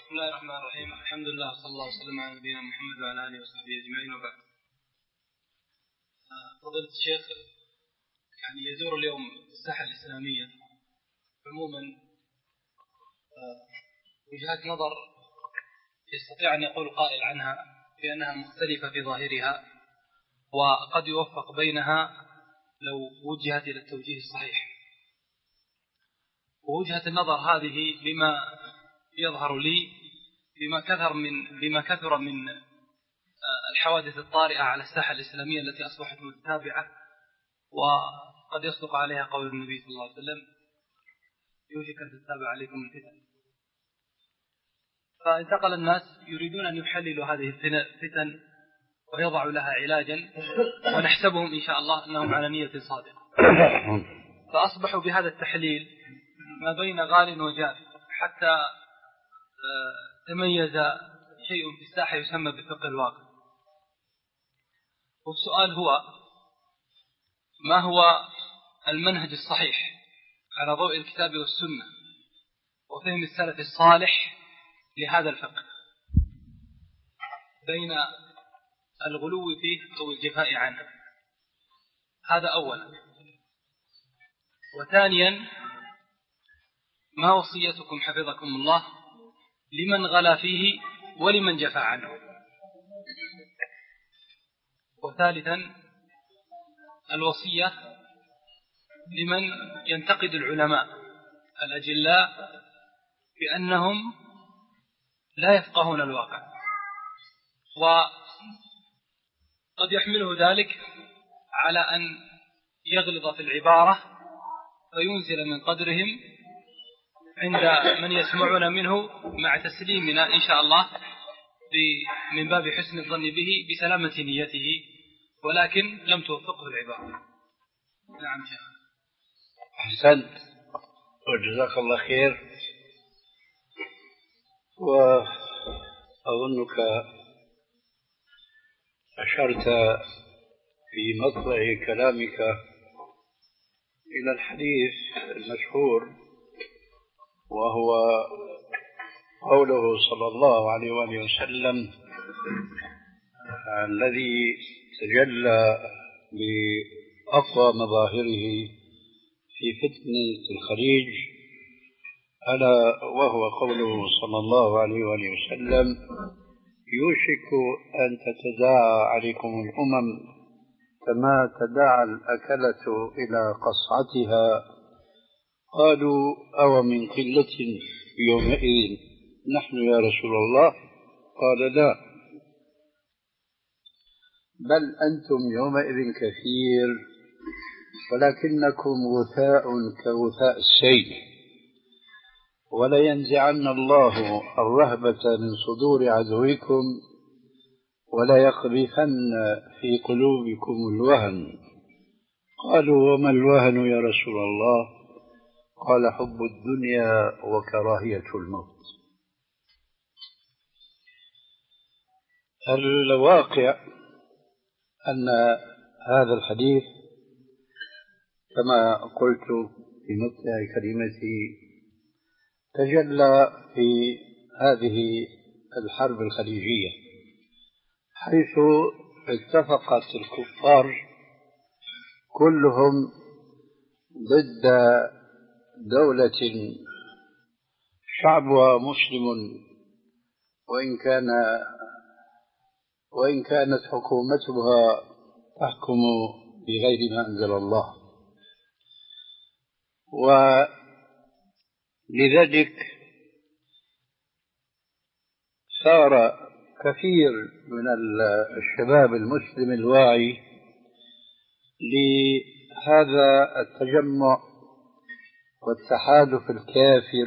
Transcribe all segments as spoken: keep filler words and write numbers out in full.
بسم الله الرحمن الرحيم. الحمد لله صلى الله وسلم على نبينا محمد وعلى آله وصحبه أجمعين، وبعد. فضيلة الشيخ، يعني يزور اليوم الساحة الإسلامية عموما وجهات نظر يستطيع أن يقول قائل عنها بأنها مختلفة في ظاهرها، وقد يوفق بينها لو وجهت إلى التوجيه الصحيح. ووجهة النظر هذه بما يظهر لي بما كثر من بما كثر من الحوادث الطارئة على الساحة الإسلامية التي أصبحت متتابعة، وقد يصدق عليها قول النبي صلى الله عليه وسلم: يوشك أن تتابع عليكم الفتن. فانتقل الناس يريدون أن يحللوا هذه الفتن ويضعوا لها علاجا، ونحسبهم إن شاء الله أنهم على نية صادقة. فأصبحوا بهذا التحليل ما بين غال وجاف، حتى تميز شيء في الساحة يسمى بفقه الواقع. والسؤال هو: ما هو المنهج الصحيح على ضوء الكتاب والسنة وفهم السلف الصالح لهذا الفقه، بين الغلو فيه أو الجفاء عنه؟ هذا أولا. وثانيا، ما وصيتكم حفظكم الله لمن غلا فيه ولمن جفى عنه؟ وثالثا، الوصية لمن ينتقد العلماء الأجلاء بأنهم لا يفقهون الواقع، وقد يحمله ذلك على أن يغلظ في العبارة فينزل من قدرهم عند من يسمعون منه، مع تسليمنا إن شاء الله من باب حسن الظن به بسلامة نيته، ولكن لم توفقه العبارة. نعم شيخ. أحسنت وجزاك الله خير. وأظنك أشرت في مطلع كلامك إلى الحديث المشهور، وهو قوله صلى الله عليه وآله وسلم الذي تجلى بأقوى مظاهره في فتنة الخليج، ألا وهو قوله صلى الله عليه وآله وسلم: يوشك أن تتداعى عليكم الأمم كما تداعى الأكلة إلى قصعتها. قالوا: أو من قلة يومئذ نحن يا رسول الله؟ قال: لا، بل أنتم يومئذ كثير، ولكنكم غثاء كغثاء السيل. ولينزعن الله الرهبة من صدور عدوكم وليقذفن في قلوبكم الوهن. قالوا: وما الوهن يا رسول الله؟ قال: حب الدنيا وكراهية الموت. الواقع أن هذا الحديث كما قلت في مطلع كلمتي تجلى في هذه الحرب الخليجية، حيث اتفقت الكفار كلهم ضد دولة شعبها مسلم، وإن كان وإن كانت حكومتها تحكم بغير ما أنزل الله. ولذلك صار كثير من الشباب المسلم الواعي لهذا التجمع والتحالف الكافر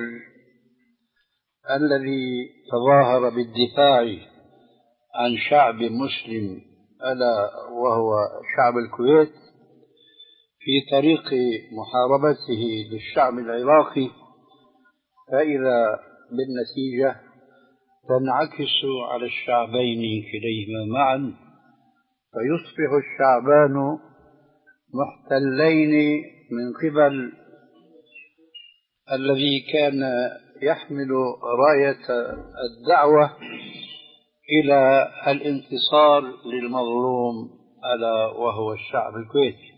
الذي تظاهر بالدفاع عن شعب مسلم، ألا وهو شعب الكويت، في طريق محاربته للشعب العراقي، فإذا بالنتيجة تنعكس على الشعبين كليهما معا، فيصبح الشعبان محتلين من قبل الذي كان يحمل راية الدعوة إلى الانتصار للمظلوم ألا وهو الشعب الكويتي.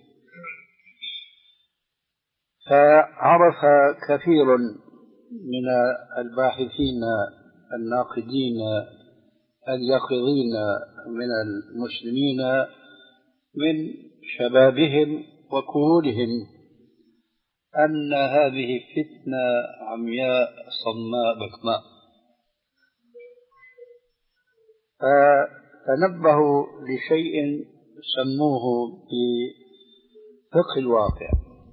فعرف كثير من الباحثين الناقدين اليقظين من المسلمين من شبابهم وكهولهم أن هذه فتنة عمياء صماء بكماء، فتنبهوا لشيء سموه بفقه الواقع.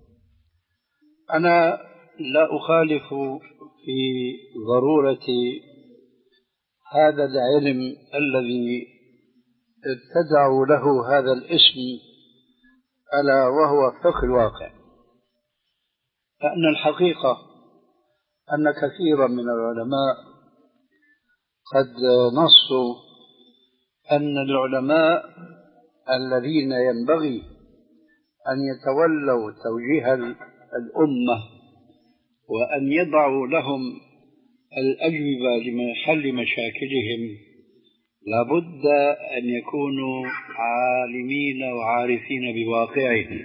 أنا لا أخالف في ضرورة هذا العلم الذي ابتدعوا له هذا الاسم ألا وهو فقه الواقع، لأن الحقيقة أن كثيرا من العلماء قد نصوا أن العلماء الذين ينبغي أن يتولوا توجيه الأمة وأن يضعوا لهم الأجوبة لحل مشاكلهم لابد أن يكونوا عالمين وعارفين بواقعهم.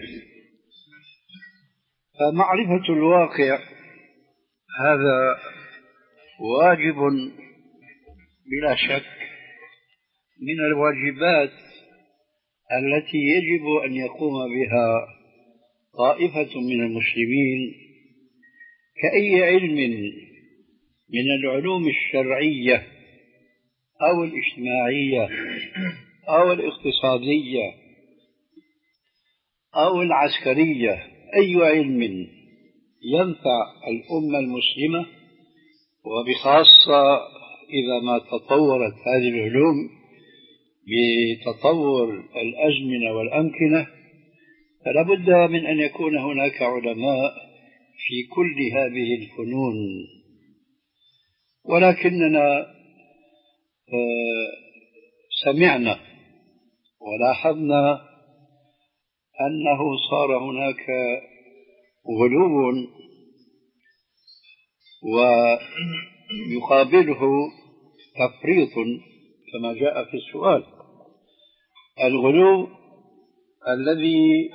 فمعرفة الواقع هذا واجب بلا شك من الواجبات التي يجب أن يقوم بها طائفة من المسلمين كأي علم من العلوم الشرعية أو الاجتماعية أو الاقتصادية أو العسكرية، أي علم ينفع الأمة المسلمة، وبخاصة إذا ما تطورت هذه العلوم بتطور الأزمنة والأمكنة، فلا بد من أن يكون هناك علماء في كل هذه الفنون. ولكننا سمعنا ولاحظنا أنه صار هناك غلو ويقابله تفريط كما جاء في السؤال. الغلو الذي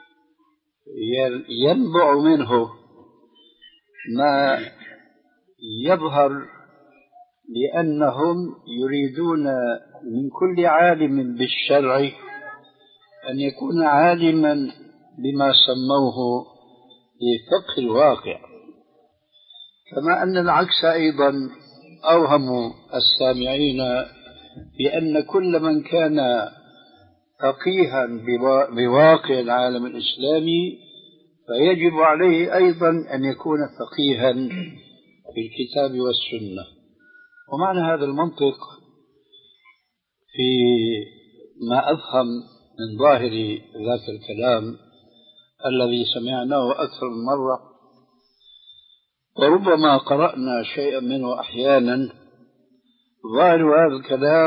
ينبع منه ما يظهر لأنهم يريدون من كل عالم بالشرع أن يكون عالما بما سموه بفقه الواقع، كما أن العكس أيضا أوهموا السامعين بأن كل من كان فقيها بواقع العالم الإسلامي فيجب عليه أيضا أن يكون فقيها في الكتاب والسنة. ومعنى هذا المنطق في ما أفهم من ظاهر ذاك الكلام الذي سمعناه أكثر من مرة وربما قرأنا شيئا منه أحيانا، ظاهر هذا الكلام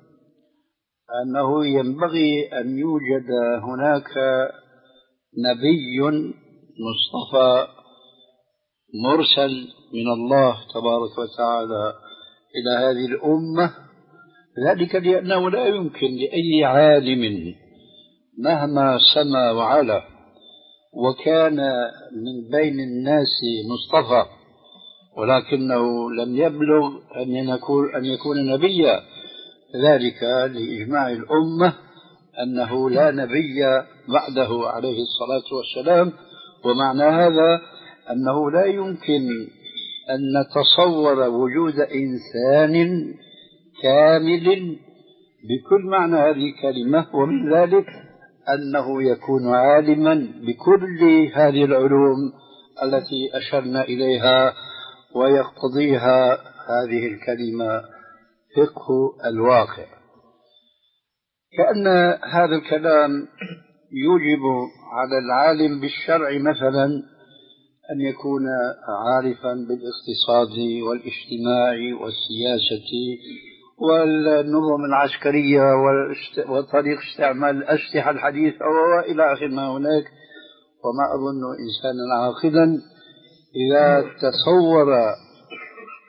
أنه ينبغي أن يوجد هناك نبي مصطفى مرسل من الله تبارك وتعالى إلى هذه الأمة، ذلك لأنه لا يمكن لأي عالم مهما سما وعلا وكان من بين الناس مصطفى ولكنه لم يبلغ أن يكون نبيا، ذلك لإجماع الأمة أنه لا نبي بعده عليه الصلاة والسلام. ومعنى هذا أنه لا يمكن أن نتصور وجود إنسان كامل بكل معنى هذه الكلمة، ومن ذلك أنه يكون عالما بكل هذه العلوم التي أشرنا إليها ويقتضيها هذه الكلمة فقه الواقع. كأن هذا الكلام يوجب على العالم بالشرع مثلا أن يكون عارفا بالاقتصاد والاجتماع والسياسة والنظم العسكرية وطريق استعمال الأسلحة الحديثة وإلى آخر ما هناك. وما أظن إنسانا عاقلا إذا تصور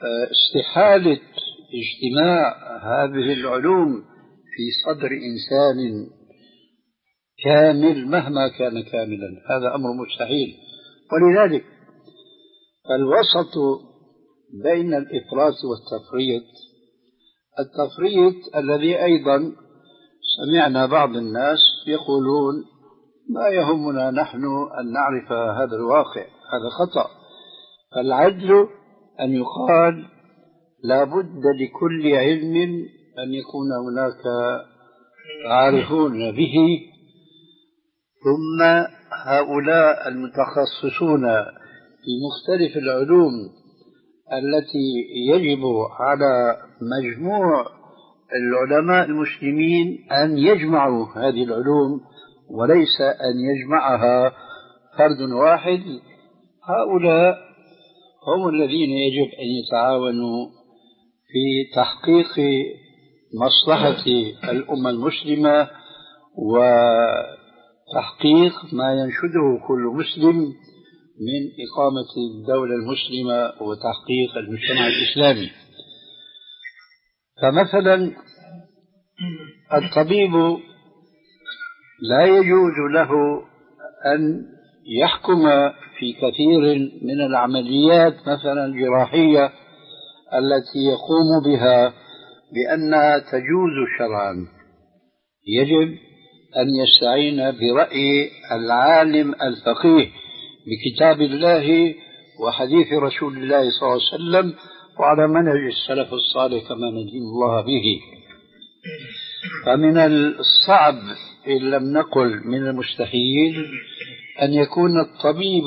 استحالة اجتماع هذه العلوم في صدر إنسان كامل مهما كان كاملا، هذا أمر مستحيل. ولذلك الوسط بين الإفراط والتفريط، التفريط الذي أيضا سمعنا بعض الناس يقولون ما يهمنا نحن أن نعرف هذا الواقع، هذا خطأ. فالعدل أن يقال لا بد لكل علم أن يكون هناك عارفون به، ثم هؤلاء المتخصصون في مختلف العلوم التي يجب على مجموع العلماء المسلمين أن يجمعوا هذه العلوم وليس أن يجمعها فرد واحد. هؤلاء هم الذين يجب أن يتعاونوا في تحقيق مصلحة الأمة المسلمة وتحقيق ما ينشده كل مسلم من إقامة الدولة المسلمة وتحقيق المجتمع الإسلامي. فمثلا الطبيب لا يجوز له أن يحكم في كثير من العمليات مثلا الجراحية التي يقوم بها بأنها تجوز شرعا، يجب أن يستعين برأي العالم الفقيه بكتاب الله وحديث رسول الله صلى الله عليه وسلم وعلى منهج السلف الصالح كما ندين الله به. فمن الصعب إن لم نقل من المستحيل أن يكون الطبيب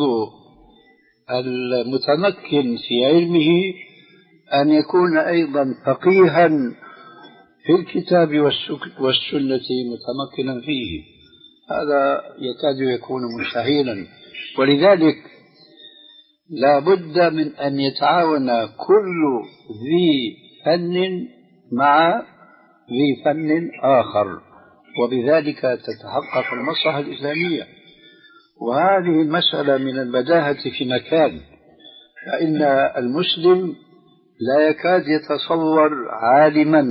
المتمكن في علمه أن يكون أيضا فقيها في الكتاب والسنة متمكنا فيه، هذا يكاد يكون مستحيلا. ولذلك لا بد من أن يتعاون كل ذي فن مع ذي فن آخر، وبذلك تتحقق المصلحة الإسلامية. وهذه المسألة من البداهة في مكان، فإن المسلم لا يكاد يتصور عالما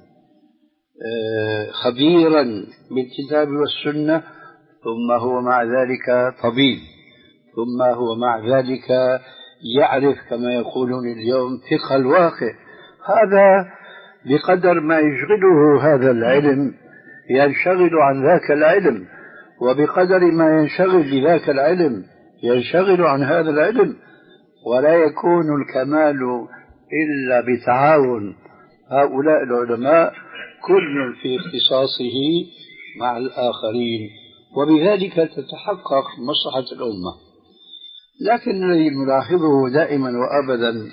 خبيرا بالكتاب والسنة ثم هو مع ذلك طبيب، ثم هو مع ذلك يعرف كما يقولون اليوم فقه الواقع. هذا بقدر ما يشغله هذا العلم ينشغل عن ذاك العلم، وبقدر ما ينشغل بذاك العلم ينشغل عن هذا العلم، ولا يكون الكمال إلا بتعاون هؤلاء العلماء كل في اختصاصه مع الآخرين، وبذلك تتحقق مصلحة الأمة. لكن الذي نلاحظه دائما وأبدا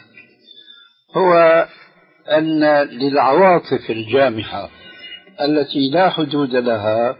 هو أن للعواطف الجامحة التي لا حدود لها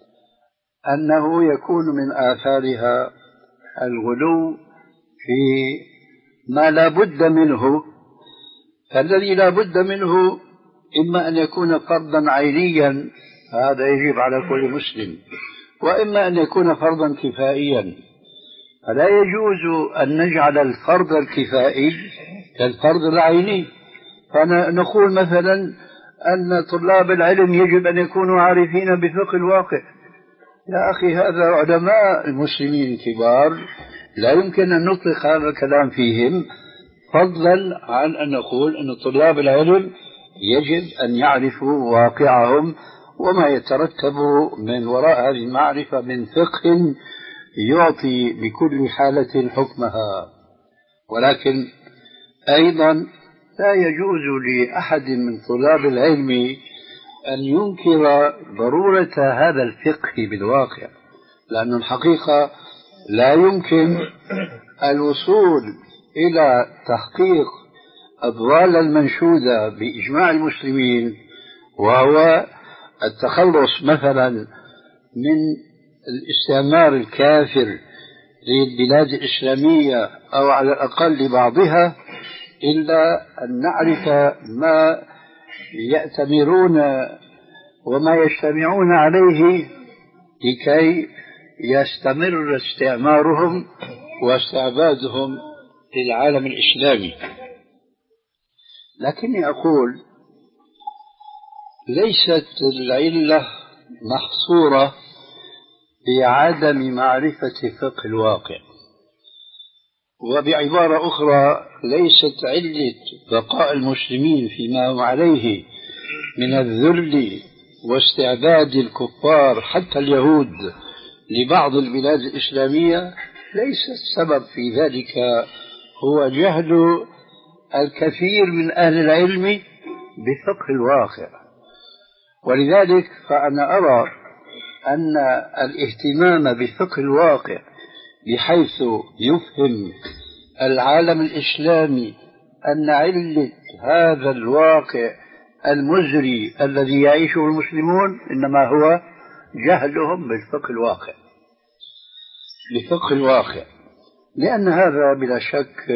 أنه يكون من آثارها الغلو في ما لا بد منه. فالذي لا بد منه إما أن يكون فرضا عينيا، هذا يجب على كل مسلم، وإما أن يكون فرضا كفائيا. فلا يجوز أن نجعل الفرض الكفائي كالفرض العيني، فنقول مثلا أن طلاب العلم يجب أن يكونوا عارفين بفقه الواقع. يا أخي هذا علماء المسلمين كبار لا يمكن أن نطلق هذا الكلام فيهم، فضلا عن أن نقول أن طلاب العلم يجب أن يعرفوا واقعهم وما يترتب من وراء هذه المعرفة من فقه يعطي بكل حالة حكمها. ولكن أيضا لا يجوز لأحد من طلاب العلم أن ينكر ضرورة هذا الفقه بالواقع، لأن الحقيقة لا يمكن الوصول إلى تحقيق الضالة المنشودة بإجماع المسلمين، وهو التخلص مثلا من الاستعمار الكافر للبلاد الإسلامية أو على الأقل لبعضها، إلا أن نعرف ما يأتمرون وما يجتمعون عليه لكي يستمر استعمارهم واستعبادهم للعالم الإسلامي. لكني أقول ليست العلة محصورة بعدم معرفة فقه الواقع، وبعبارة أخرى ليست علة بقاء المسلمين فيما هم عليه من الذل واستعباد الكفار حتى اليهود لبعض البلاد الإسلامية، ليس السبب في ذلك هو جهل الكثير من أهل العلم بفقه الواقع. ولذلك فأنا أرى أن الاهتمام بفقه الواقع بحيث يفهم العالم الإسلامي أن علة هذا الواقع المزري الذي يعيشه المسلمون إنما هو جهلهم بالفقه الواقع بفقه الواقع لأن هذا بلا شك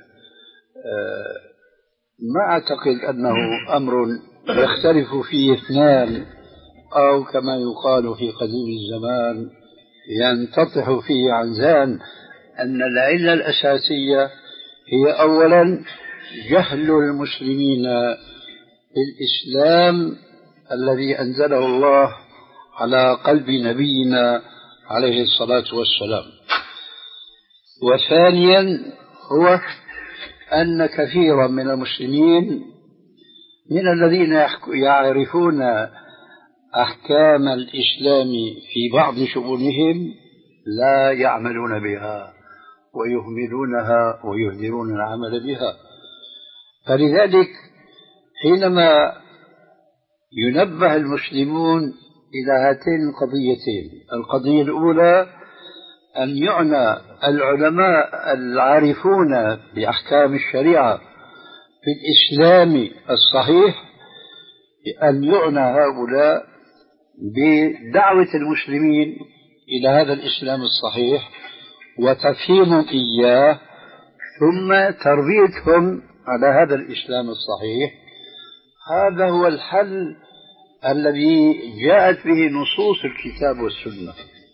ما أعتقد أنه أمر يختلف فيه اثنان، أو كما يقال في قديم الزمان ينتطح فيه عنزان. أن العلة الأساسية هي أولا جهل المسلمين بالإسلام الذي أنزله الله على قلب نبينا عليه الصلاة والسلام، وثانيا هو أن كثيرا من المسلمين من الذين يعرفون أحكام الإسلام في بعض شؤونهم لا يعملون بها ويهملونها ويهدرون العمل بها. فلذلك حينما ينبه المسلمون إلى هاتين القضيتين، القضية الأولى أن يعنى العلماء العارفون بأحكام الشريعة في الإسلام الصحيح، أن يعنى هؤلاء بدعوة المسلمين إلى هذا الإسلام الصحيح وتفهيمهم إياه، ثم تربيتهم على هذا الإسلام الصحيح. هذا هو الحل الذي جاءت به نصوص الكتاب والسنة.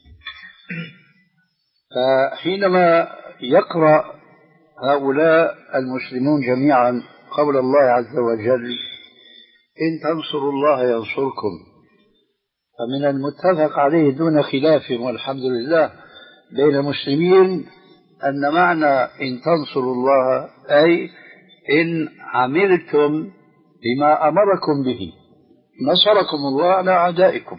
فحينما يقرأ هؤلاء المسلمون جميعا قول الله عز وجل إن تنصروا الله ينصركم، فمن المتفق عليه دون خلاف والحمد لله بين المسلمين أن معنى إن تنصروا الله أي إن عملتم بما أمركم به نصركم الله على أعدائكم.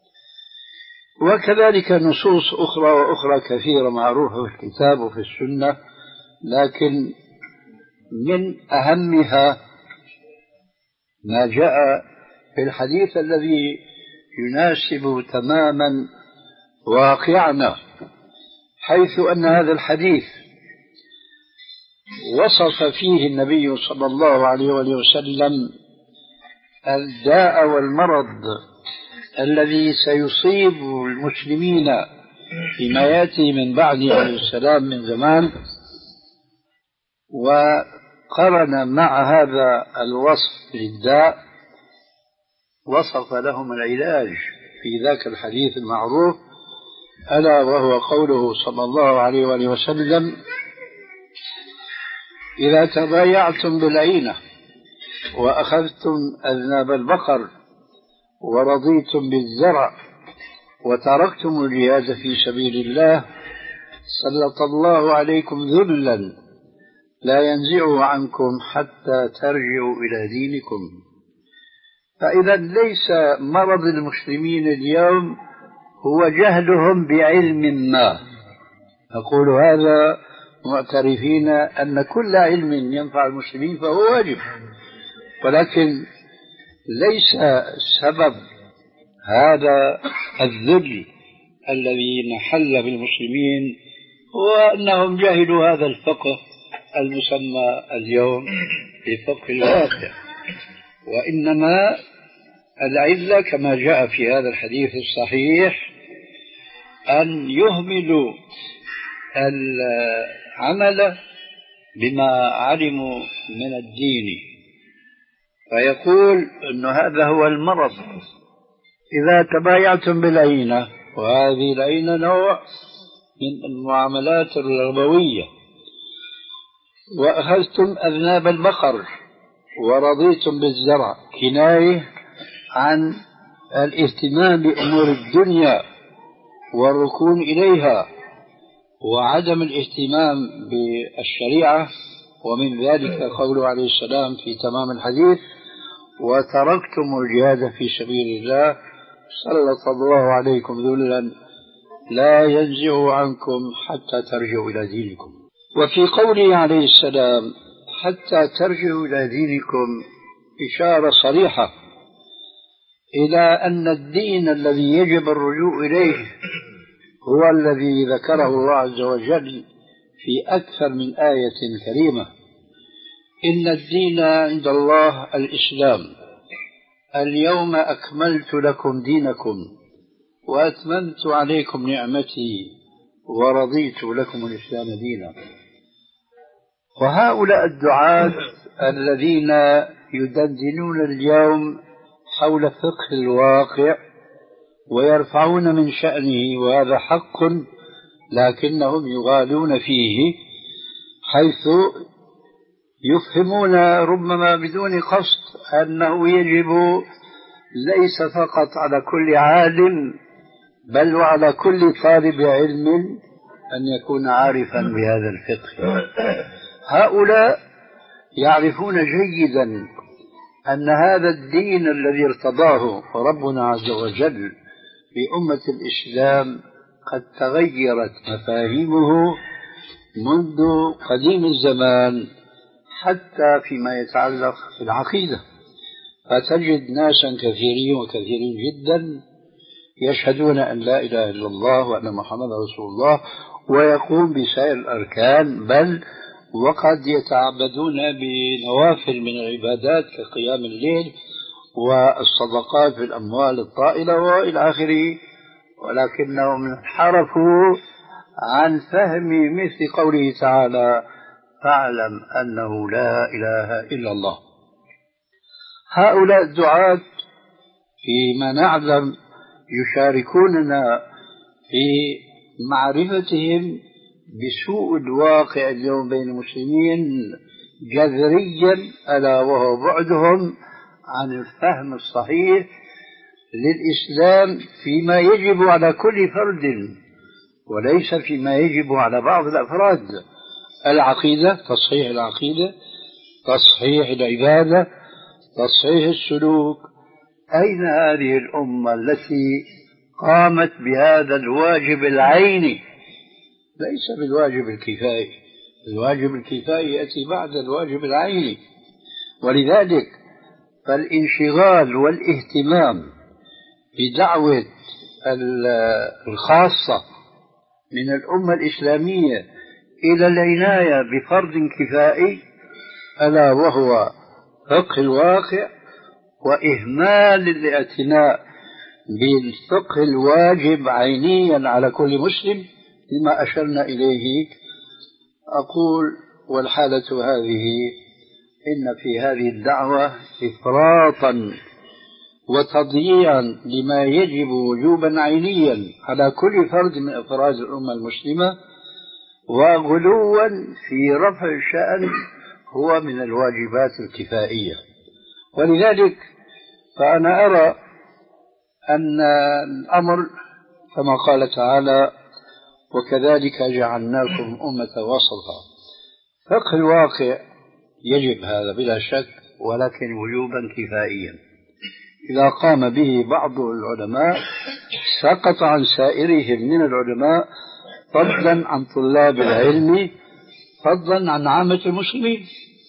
وكذلك نصوص أخرى وأخرى كثيرة معروفة في الكتاب وفي السنة، لكن من أهمها ما جاء في الحديث الذي يناسب تماما واقعنا، حيث أن هذا الحديث وصف فيه النبي صلى الله عليه وسلم الداء والمرض الذي سيصيب المسلمين فيما يأتي من بعد عليه السلام من زمان، وقرن مع هذا الوصف للداء وصف لهم العلاج في ذاك الحديث المعروف، ألا وهو قوله صلى الله عليه وآله وسلم إذا تبايعتم بالعينة وأخذتم أذناب البقر ورضيتم بالزرع وتركتم الجهاد في سبيل الله سلط الله عليكم ذلا لا ينزعه عنكم حتى ترجعوا إلى دينكم. فإذا ليس مرض المسلمين اليوم هو جهلهم بعلم ما، أقول هذا معترفين أن كل علم ينفع المسلمين فهو واجب، ولكن ليس سبب هذا الذل الذي نحل بالمسلمين هو أنهم جهلوا هذا الفقه المسمى اليوم بفقه الواقع، وإنما العلة كما جاء في هذا الحديث الصحيح أن يهملوا العمل بما علموا من الدين، فيقول أن هذا هو المرض. إذا تبايعتم بالعينة، وهذه العينة نوع من المعاملات الربوية، وأخذتم أذناب البقر ورضيتم بالزرع كناية عن الاهتمام بأمور الدنيا والركون إليها وعدم الاهتمام بالشريعة، ومن ذلك قوله عليه السلام في تمام الحديث: وتركتم الجهاد في سبيل الله سلط الله عليكم ذلا لا ينزع عنكم حتى ترجعوا إلى دينكم. وفي قوله عليه السلام حتى ترجعوا إلى دينكم إشارة صريحة إلى أن الدين الذي يجب الرجوع إليه هو الذي ذكره الله عز وجل في أكثر من آية كريمة: إن الدين عند الله الإسلام، اليوم أكملت لكم دينكم وأتممت عليكم نعمتي ورضيت لكم الإسلام دينا. وهؤلاء الدعاة الذين يدندنون اليوم حول فقه الواقع ويرفعون من شأنه، وهذا حق، لكنهم يغالون فيه، حيث يفهمون ربما بدون قصد أنه يجب ليس فقط على كل عالم بل وعلى كل طالب علم أن يكون عارفا بهذا الفقه. هؤلاء يعرفون جيدا أن هذا الدين الذي ارتضاه ربنا عز وجل لأمة الإسلام قد تغيرت مفاهيمه منذ قديم الزمان حتى فيما يتعلق بالعقيدة. فتجد ناسا كثيرين وكثيرين جدا يشهدون أن لا إله إلا الله وأن محمد رسول الله ويقوم بسائر الأركان، بل وقد يتعبدون بنوافل من العبادات كقيام الليل والصدقات في الأموال الطائلة وإلى آخره، ولكنهم انحرفوا عن فهم مثل قوله تعالى: فاعلم أنه لا إله إلا الله. هؤلاء الدعاة فيما نعلم يشاركوننا في معرفتهم بسوء الواقع اليوم بين المسلمين جذريا، ألا وهو بعدهم عن الفهم الصحيح للإسلام فيما يجب على كل فرد وليس فيما يجب على بعض الأفراد. العقيدة، تصحيح العقيدة، تصحيح العبادة، تصحيح السلوك. أين هذه الأمة التي قامت بهذا الواجب العيني؟ ليس بالواجب الكفائي، الواجب الكفائي يأتي بعد الواجب العيني. ولذلك فالانشغال والاهتمام بدعوة الخاصة من الأمة الإسلامية إلى العناية بفرض كفائي ألا وهو فقه الواقع، وإهمال الاعتناء بالفقه الواجب عينيا على كل مسلم لما أشرنا إليه. أقول والحالة هذه إن في هذه الدعوة إفراطا وتضييعا لما يجب وجوبا عينيا على كل فرد من أفراد الأمة المسلمة، وغلوا في رفع الشأن هو من الواجبات الكفائية. ولذلك فأنا أرى أن الأمر كما قال تعالى: وكذلك جعلناكم أمة وسطا. فقه الواقع يجب هذا بلا شك، ولكن وجوبا كفائيا. إذا قام به بعض العلماء سقط عن سائرهم من العلماء، فضلا عن طلاب العلم، فضلا عن عامة المسلمين.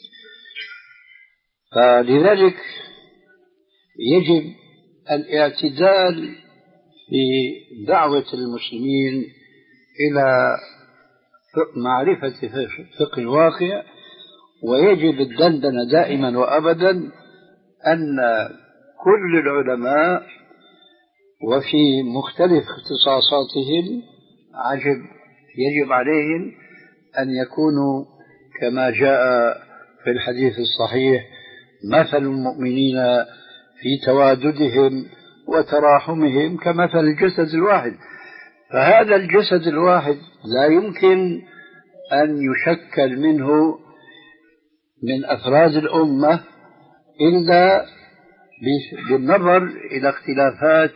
فلذلك يجب الاعتدال في دعوة المسلمين إلى معرفة فقه الواقع، ويجب الدندنة دائما وأبدا أن كل العلماء وفي مختلف اختصاصاتهم عجب يجب عليهم أن يكونوا كما جاء في الحديث الصحيح: مثل المؤمنين في تواددهم وتراحمهم كمثل الجسد الواحد. فهذا الجسد الواحد لا يمكن أن يشكل منه من أفراد الأمة إلا بالنظر إلى اختلافات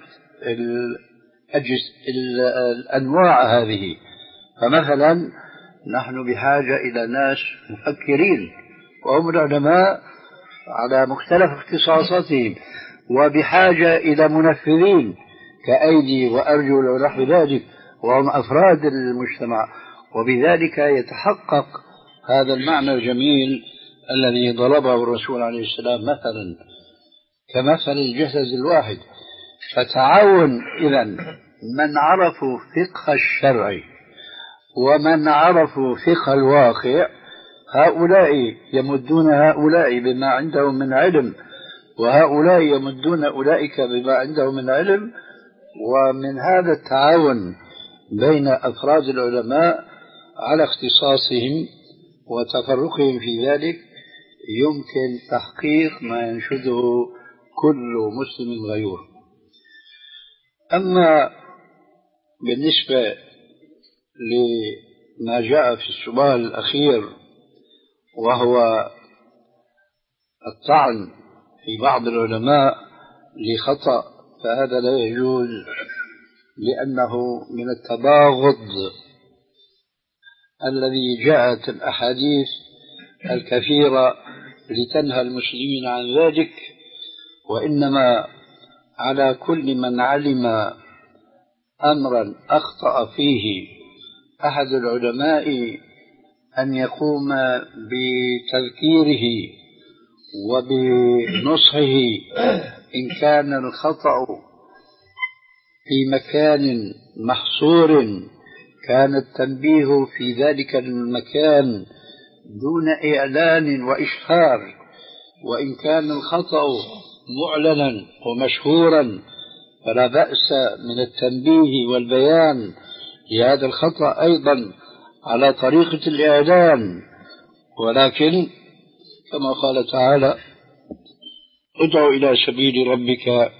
الأنواع هذه. فمثلا نحن بحاجة إلى ناس مفكرين وهم العلماء على مختلف اختصاصاتهم، وبحاجة إلى منفذين كأيدي وأرجل ونحو ذلك وهم أفراد المجتمع، وبذلك يتحقق هذا المعنى الجميل الذي ضربه الرسول عليه السلام مثلا كمثل الجسد الواحد. فتعاون إذن من عرفوا فقه الشرع ومن عرفوا فقه الواقع، هؤلاء يمدون هؤلاء بما عندهم من علم، وهؤلاء يمدون أولئك بما عندهم من علم. ومن هذا التعاون بين أفراد العلماء على اختصاصهم وتفرقهم في ذلك يمكن تحقيق ما ينشده كل مسلم غيور. أما بالنسبة لما جاء في السؤال الأخير وهو الطعن في بعض العلماء لخطأ، فهذا لا يجوز، لأنه من التباغض الذي جاءت الأحاديث الكثيرة لتنهى المسلمين عن ذلك. وإنما على كل من علم أمرا أخطأ فيه أحد العلماء أن يقوم بتذكيره وبنصحه إن كان الخطأ في مكان محصور، كان التنبيه في ذلك المكان دون إعلان وإشهار، وإن كان الخطأ معلنا ومشهورا فلا بأس من التنبيه والبيان لهذا الخطأ أيضا على طريقة الإعلان. ولكن كما قال تعالى: ادع إلى سبيل ربك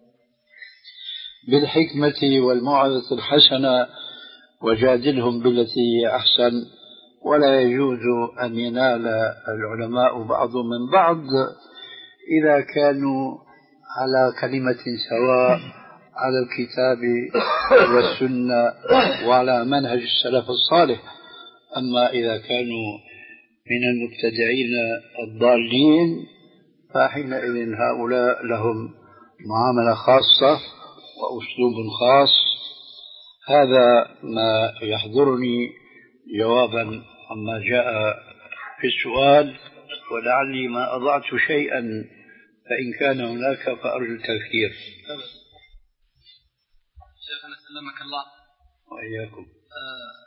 بالحكمة والموعظة الحسنة وجادلهم بالتي هي أحسن. ولا يجوز أن ينال العلماء بعضهم من بعض إذا كانوا على كلمة سواء على الكتاب والسنة وعلى منهج السلف الصالح. أما إذا كانوا من المبتدعين الضالين فحينئذ هؤلاء لهم معاملة خاصة وأسلوب خاص. هذا ما يحضرني جوابا عما جاء في السؤال، ولعلي ما أضعت شيئا، فإن كان هناك فأرجو التذكير. شيخنا سلمك الله وإياكم. آه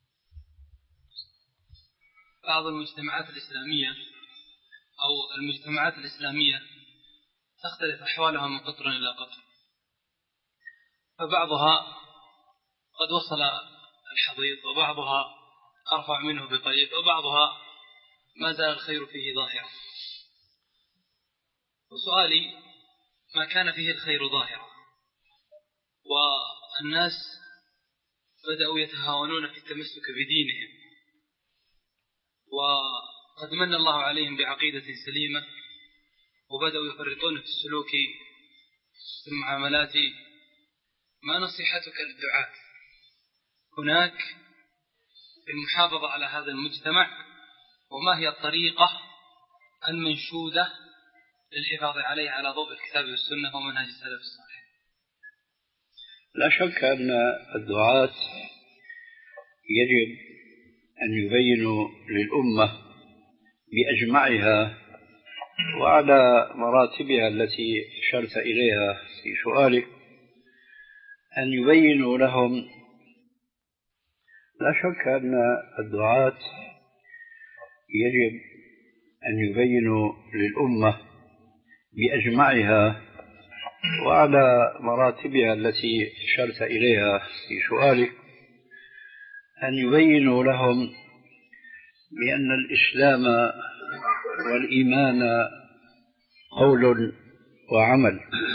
بعض المجتمعات الإسلامية أو المجتمعات الإسلامية تختلف أحوالها من قطر إلى قطر، فبعضها قد وصل الحضيض وبعضها أرفع منه بقليل وبعضها ما زال الخير فيه ظاهرا. وسؤالي: ما كان فيه الخير ظاهرا والناس بدأوا يتهاونون في التمسك بدينهم، وقد من الله عليهم بعقيدة سليمة وبدأوا يفرطون في السلوك في المعاملات، ما نصيحتك للدعاة هناك في المحافظة على هذا المجتمع، وما هي الطريقة المنشودة للحفاظ عليه على ضوء الكتاب والسنة ومنهج السلف الصالح؟ لا شك أن الدعاة يجب أن يبينوا للأمة بأجمعها وعلى مراتبها التي أشرت إليها في سؤالك، أن يبينوا لهم. لا شك أن الدعاة يجب أن يبينوا للأمة بأجمعها وعلى مراتبها التي أشرت إليها في سؤالك، أن يبينوا لهم بأن الإسلام والإيمان قول وعمل،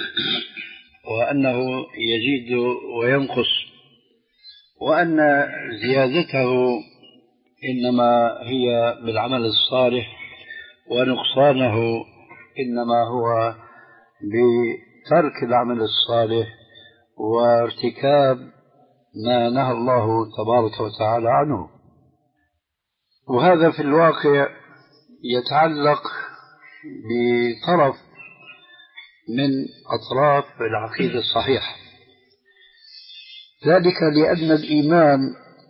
وأنه يزيد وينقص، وأن زيادته إنما هي بالعمل الصالح ونقصانه إنما هو بترك العمل الصالح وارتكاب ما نهى الله تبارك وتعالى عنه. وهذا في الواقع يتعلق بطرف من أطراف العقيدة الصحيحة، ذلك لأن الإيمان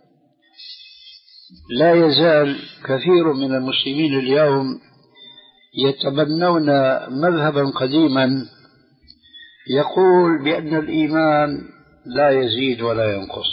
لا يزال كثير من المسلمين اليوم يتبنون مذهبا قديما يقول بأن الإيمان لا يزيد ولا ينقص،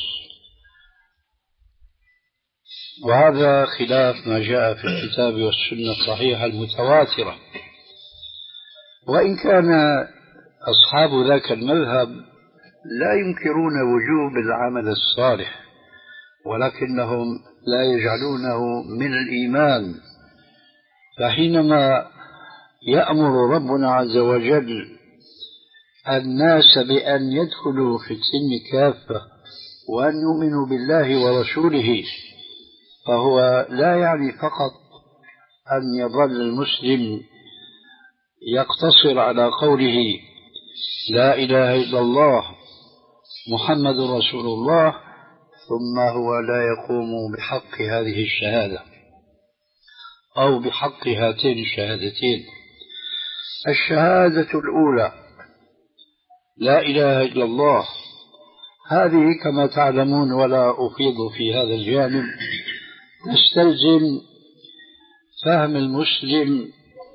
وهذا خلاف ما جاء في الكتاب والسنة الصحيحة المتواترة. وإن كان أصحاب ذاك المذهب لا ينكرون وجوب العمل الصالح، ولكنهم لا يجعلونه من الإيمان. فحينما يأمر ربنا عز وجل الناس بأن يدخلوا في السلم كافة وأن يؤمنوا بالله ورسوله، فهو لا يعني فقط أن يظل المسلم يقتصر على قوله لا إله إلا الله محمد رسول الله ثم هو لا يقوم بحق هذه الشهادة أو بحق هاتين الشهادتين. الشهادة الأولى لا إله إلا الله، هذه كما تعلمون ولا أفيض في هذا الجانب تستلزم فهم المسلم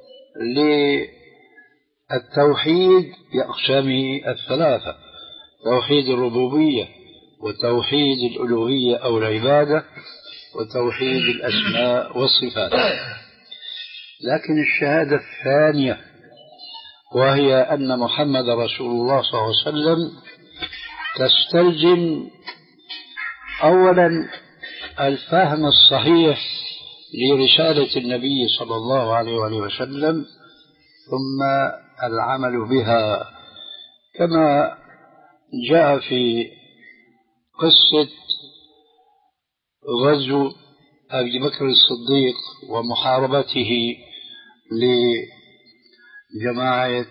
للتوحيد بأقسامه الثلاثة: توحيد الربوبية وتوحيد الألوهية أو العبادة وتوحيد الأسماء والصفات. لكن الشهادة الثانية وهي أن محمد رسول الله صلى الله عليه وسلم تستلزم أولا الفهم الصحيح لرسالة النبي صلى الله عليه وآله وسلم ثم العمل بها، كما جاء في قصة غزو أبي بكر الصديق ومحاربته لجماعة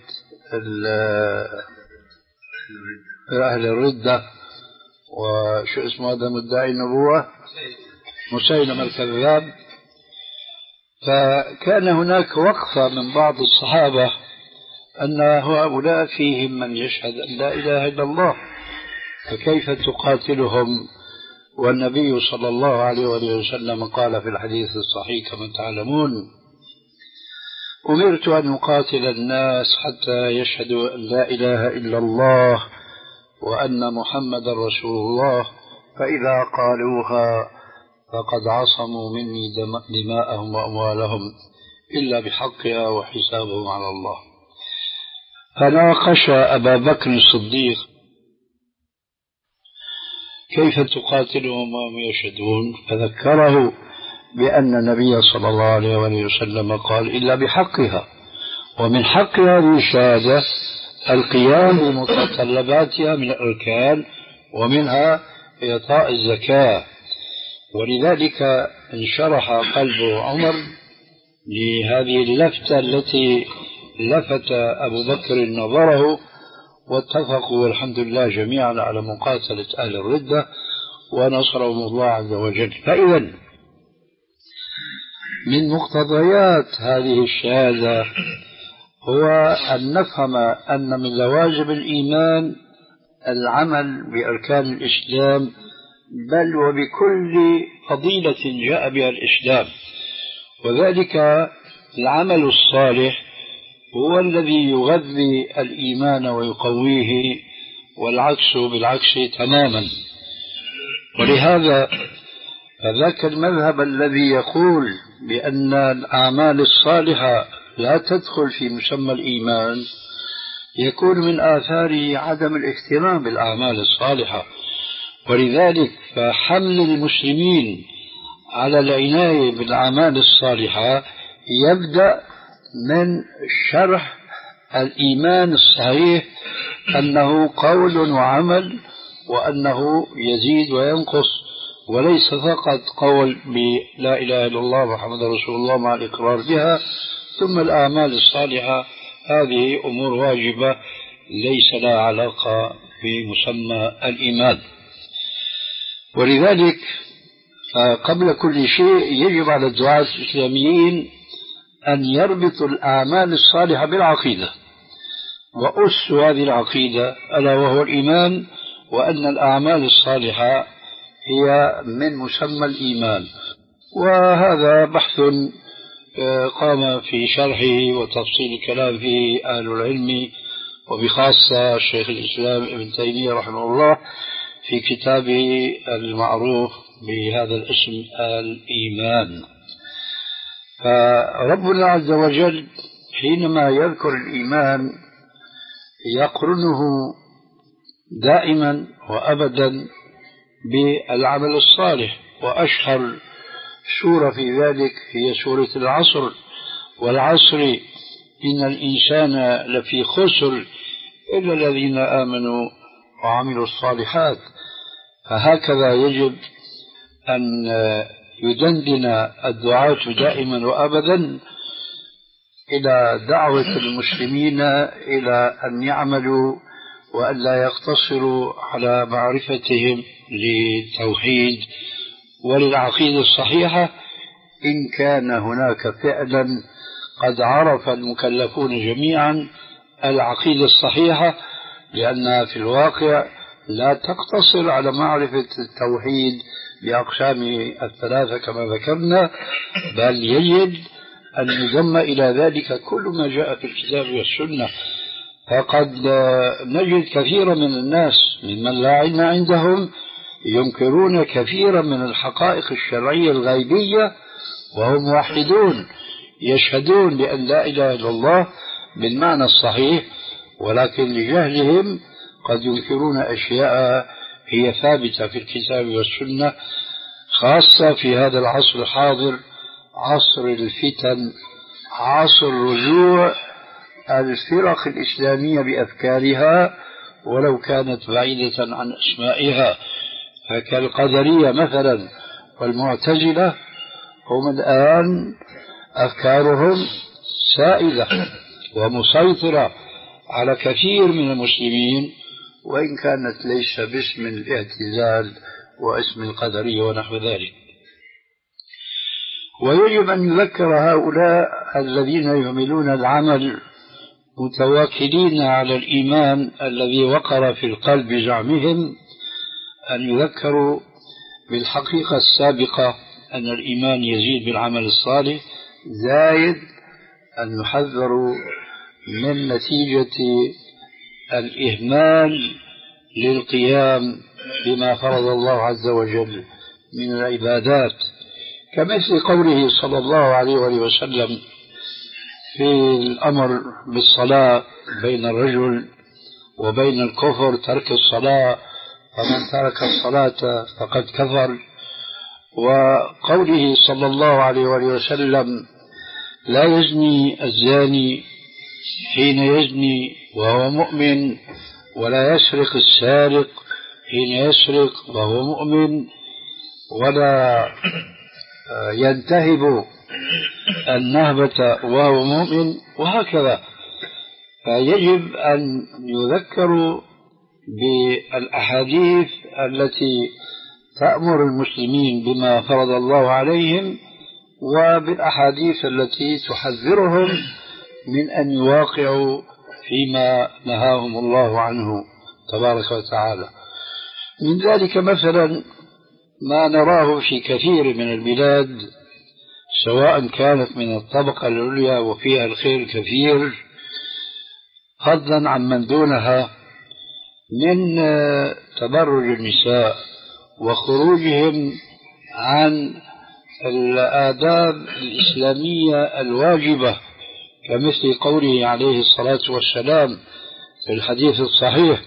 أهل الردة وشو اسمه هذا مدعي النبوة مسيلمة الكذاب. فكان هناك وقفة من بعض الصحابة أن هؤلاء فيهم من يشهد أن لا إله إلا الله، فكيف تقاتلهم؟ والنبي صلى الله عليه وسلم قال في الحديث الصحيح كما تعلمون: أمرت أن أقاتل الناس حتى يشهدوا أن لا إله إلا الله وأن محمد رسول الله، فإذا قالوها فقد عصموا مني دماءهم وأموالهم إلا بحقها وحسابهم على الله. فناقش أبا بكر الصديق كيف تقاتلهم وهم يشهدون، فذكره بأن النبي صلى الله عليه وسلم قال إلا بحقها، ومن حق هذه الشهادة القيام بمتطلباتها من الأركان ومنها إعطاء الزكاة. ولذلك انشرح قلب عمر لهذه اللفتة التي لفت أبو بكر نظره، واتفقوا والحمد لله جميعا على مقاتلة أهل الردة ونصرهم الله عز وجل. فإذا من مقتضيات هذه الشهادة هو أن نفهم أن من لوازم الإيمان العمل بأركان الإسلام، بل وبكل فضيلة جاء بها الإسلام، وذلك العمل الصالح هو الذي يغذي الإيمان ويقويه، والعكس بالعكس تماما. ولهذا فذاك المذهب الذي يقول بأن الأعمال الصالحة لا تدخل في مسمى الإيمان يكون من آثاره عدم الاهتمام بالأعمال الصالحة. ولذلك فحمل المسلمين على العناية بالأعمال الصالحة يبدأ من شرح الإيمان الصحيح أنه قول وعمل، وأنه يزيد وينقص، وليس فقط قول بلا إله إلا الله محمد رسول الله مع الإقرار بها ثم الأعمال الصالحة هذه أمور واجبة ليس لها علاقة بمسمى الإيمان. ولذلك قبل كل شيء يجب على الدعاة الإسلاميين أن يربطوا الأعمال الصالحة بالعقيدة، وأس هذه العقيدة ألا وهو الإيمان، وأن الأعمال الصالحة هي من مسمى الإيمان. وهذا بحث قام في شرحه وتفصيل الكلام فيه أهل العلم، وبخاصة الشيخ الإسلام ابن تيمية رحمه الله في كتابه المعروف بهذا الاسم الإيمان. فربنا عز وجل حينما يذكر الإيمان يقرنه دائما وأبدا بالعمل الصالح، وأشهر سورة في ذلك هي سورة العصر، والعصر إن الإنسان لفي خسر إلا الذين آمنوا وعملوا الصالحات. فهكذا يجب أن يدندن الدعاة دائما وأبدا إلى دعوة المسلمين إلى أن يعملوا وأن لا يقتصروا على معرفتهم للتوحيد وللعقيدة الصحيحة، إن كان هناك فعلا قد عرف المكلفون جميعا العقيدة الصحيحة، لأنها في الواقع لا تقتصر على معرفة التوحيد بأقسامه الثلاثة كما ذكرنا، بل يجب أن يضم إلى ذلك كل ما جاء في الكتاب والسنة. فقد نجد كثيرا من الناس ممن لا علم عندهم ينكرون كثيرا من الحقائق الشرعية الغيبية وهم موحدون يشهدون بأن لا إله إلا الله بالمعنى الصحيح، ولكن لجهلهم قد ينكرون أشياء هي ثابتة في الكتاب والسنة، خاصة في هذا العصر الحاضر، عصر الفتن، عصر رجوع الفرق الإسلامية بأفكارها ولو كانت بعيدة عن أسمائها، فكالقدرية مثلا والمعتزلة هم الآن أفكارهم سائدة ومسيطرة على كثير من المسلمين، وإن كانت ليس باسم الاعتزال واسم القدرية ونحو ذلك. ويجب أن يذكر هؤلاء الذين يعملون العمل متواكلين على الإيمان الذي وقر في القلب بزعمهم أن يذكروا بالحقيقة السابقة أن الإيمان يزيد بالعمل الصالح، زايد أن يحذروا من نتيجة الإهمال للقيام بما فرض الله عز وجل من العبادات، كمثل قوله صلى الله عليه وسلم في الأمر بالصلاة بين الرجل وبين الكفر ترك الصلاة، فمن ترك الصلاة فقد كفر. وقوله صلى الله عليه وسلم لا يزني الزاني حين يزني وهو مؤمن، ولا يسرق السارق حين يسرق وهو مؤمن، ولا ينتهب النهبة وهو مؤمن، وهكذا. فيجب أن يذكروا بالأحاديث التي تأمر المسلمين بما فرض الله عليهم، وبالأحاديث التي تحذرهم من أن يواقعوا فيما نهاهم الله عنه تبارك وتعالى. من ذلك مثلا ما نراه في كثير من البلاد، سواء كانت من الطبقة العليا وفيها الخير الكثير فضلا عن من دونها، من تبرج النساء وخروجهم عن الآداب الإسلامية الواجبة، كمثل قوله عليه الصلاة والسلام في الحديث الصحيح: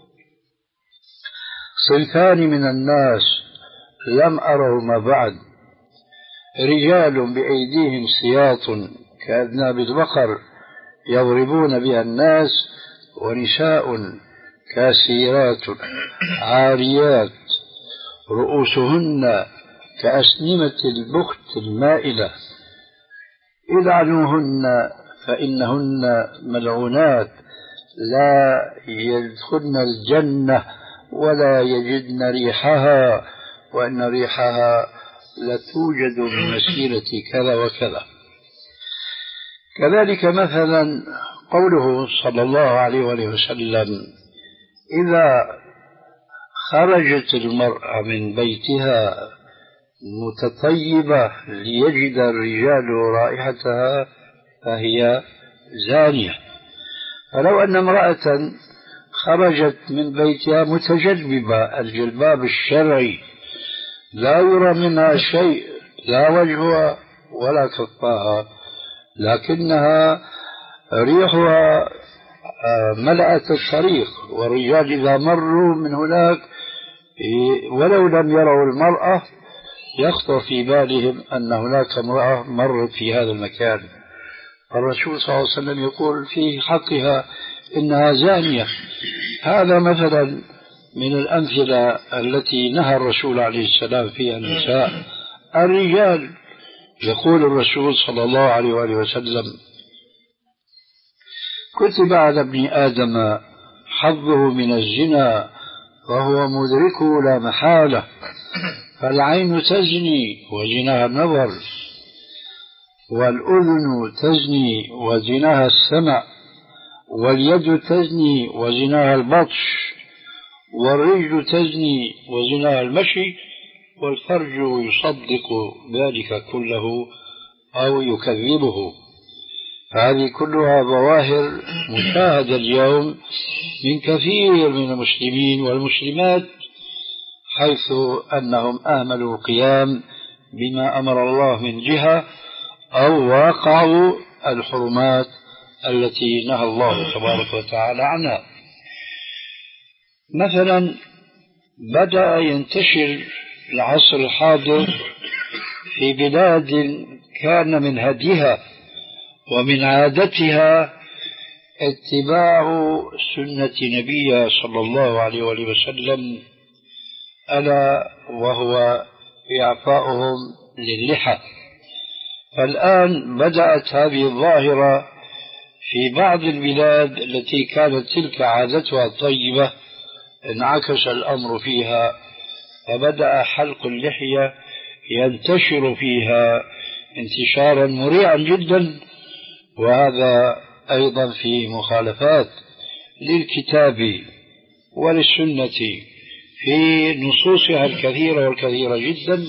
صنفان من الناس لم أرهما بعد، رجال بأيديهم سياط كأذناب البقر يضربون بها الناس، ونساء كاسيرات عاريات رؤوسهن كأسنمة البخت المائلة، العنوهن فإنهن ملعونات لا يدخلن الجنة ولا يجدن ريحها، وإن ريحها لتوجد من مسيرة كذا وكذا. كذلك مثلا قوله صلى الله عليه وسلم: إذا خرجت المرأة من بيتها متطيبة ليجد الرجال رائحتها فهي زانية. فلو أن امرأة خرجت من بيتها متجلبة الجلباب الشرعي لا يرى منها شيء، لا وجهها ولا كفاها، لكنها ريحها ملأت الطريق، والرجال إذا مروا من هناك ولو لم يروا المرأة يخطر في بالهم أن هناك امرأة مرت في هذا المكان. الرسول صلى الله عليه وسلم يقول في حقها إنها زانية. هذا مثلا من الأمثلة التي نهى الرسول عليه السلام فيها النساء. الرجال يقول الرسول صلى الله عليه وآله وسلم: كتب على ابن آدم حظه من الزنا وهو مدركه لا محالة، فالعين تزني وزناها النظر، والأذن تزني وزناها السمع، واليد تزني وزناها البطش، والرجل تزني وزناها المشي، والفرج يصدق ذلك كله أو يكذبه. هذه كلها ظواهر مشاهدة اليوم من كثير من المسلمين والمسلمات، حيث أنهم آملوا القيام بما أمر الله من جهة أو واقعوا الحرمات التي نهى الله تبارك وتعالى عنها. مثلا بدأ ينتشر العصر الحاضر في بلاد كان من هديها ومن عادتها اتباع سنة نبيها صلى الله عليه وسلم، ألا وهو إعفاؤهم للحى. فالآن بدأت هذه الظاهرة في بعض البلاد التي كانت تلك عادتها الطيبة، انعكس الأمر فيها، فبدأ حلق اللحية ينتشر فيها انتشارا مريعا جدا، وهذا أيضا في مخالفات للكتاب وللسنة في نصوصها الكثيرة والكثيرة جدا،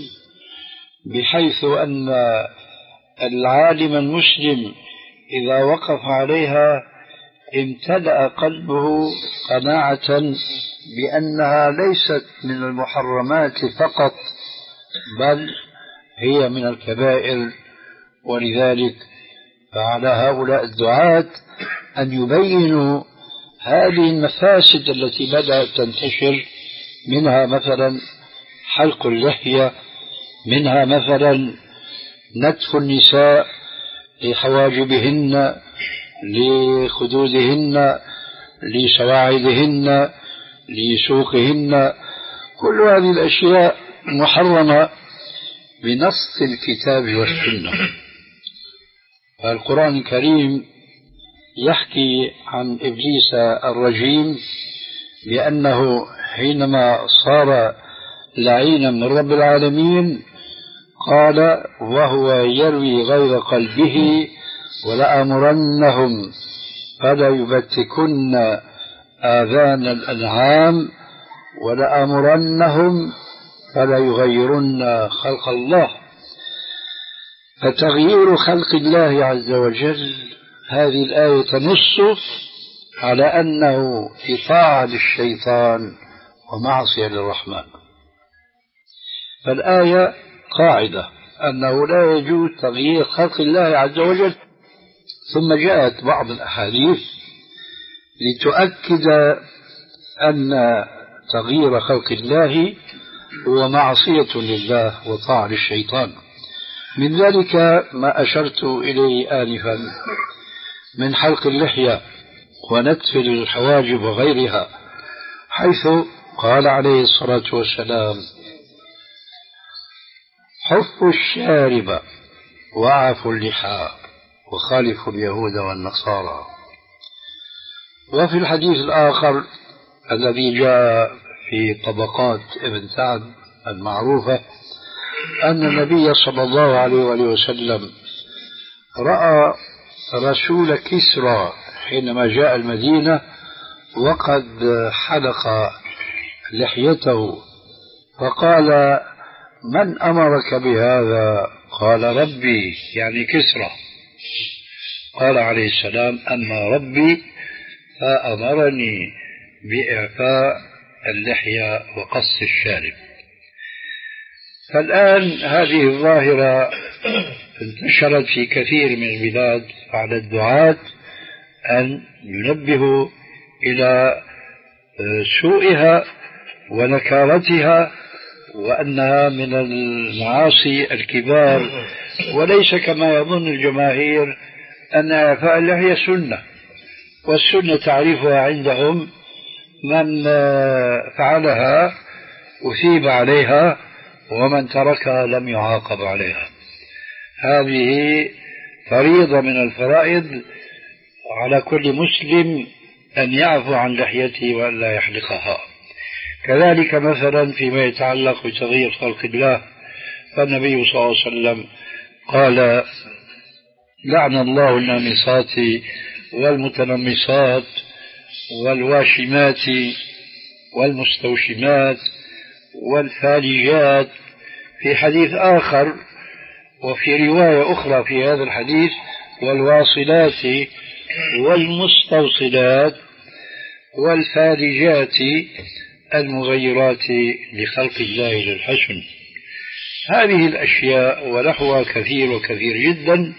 بحيث أن العالم المسلم إذا وقف عليها امتلأ قلبه قناعة بأنها ليست من المحرمات فقط، بل هي من الكبائر. ولذلك فعلى هؤلاء الدعاة أن يبينوا هذه المفاسد التي بدأت تنتشر، منها مثلا حلق اللحية، منها مثلا نتف النساء لحواجبهن، لخدودهن، لسواعدهن، لسوقهن. كل هذه الأشياء محرمة بنص الكتاب والسنة. القرآن الكريم يحكي عن إبليس الرجيم بأنه حينما صار لعينا من رب العالمين قال وهو يروي غير قلبه: ولآمرنهم فلا يبتكن آذان الأنعام ولآمرنهم فلا يغيرن خلق الله. فتغيير خلق الله عز وجل هذه الآية تنص على أنه إطاعة للشيطان ومعصية للرحمن. فالآية قاعدة أنه لا يجوز تغيير خلق الله عز وجل، ثم جاءت بعض الأحاديث لتؤكد أن تغيير خلق الله هو معصية لله وطاعة للشيطان. من ذلك ما أشرت إليه آنفا من حلق اللحية ونتف الحواجب وغيرها، حيث قال عليه الصلاة والسلام: حفوا الشارب وعفوا اللحى وخالفوا اليهود والنصارى. وفي الحديث الآخر الذي جاء في طبقات ابن سعد المعروفة أن النبي صلى الله عليه وآله وسلم رأى رسول كسرى حينما جاء المدينة وقد حلق لحيته، فقال: من أمرك بهذا؟ قال: ربي، يعني كسرى. قال عليه السلام: أما ربي فأمرني بإعفاء اللحية وقص الشارب. فالآن هذه الظاهرة انتشرت في كثير من البلاد، على الدعاة أن ينبهوا إلى سوءها ونكارتها، وأنها من المعاصي الكبار، وليس كما يظن الجماهير أن إعفاء اللحية سنة، والسنة تعريفها عندهم من فعلها أثيب عليها ومن تركها لم يعاقب عليها. هذه فريضة من الفرائض على كل مسلم أن يعفو عن لحيته وأن لا يحلقها. كذلك مثلا فيما يتعلق بتغيير خلق الله، فالنبي صلى الله عليه وسلم قال: لعن الله النامصات والمتنمصات والواشمات والمستوشمات والفالجات، في حديث آخر وفي رواية أخرى في هذا الحديث: والواصلات والمستوصلات والفالجات المغيرات لخلق الله للحسن. هذه الأشياء ونحوها كثير وكثير جدا،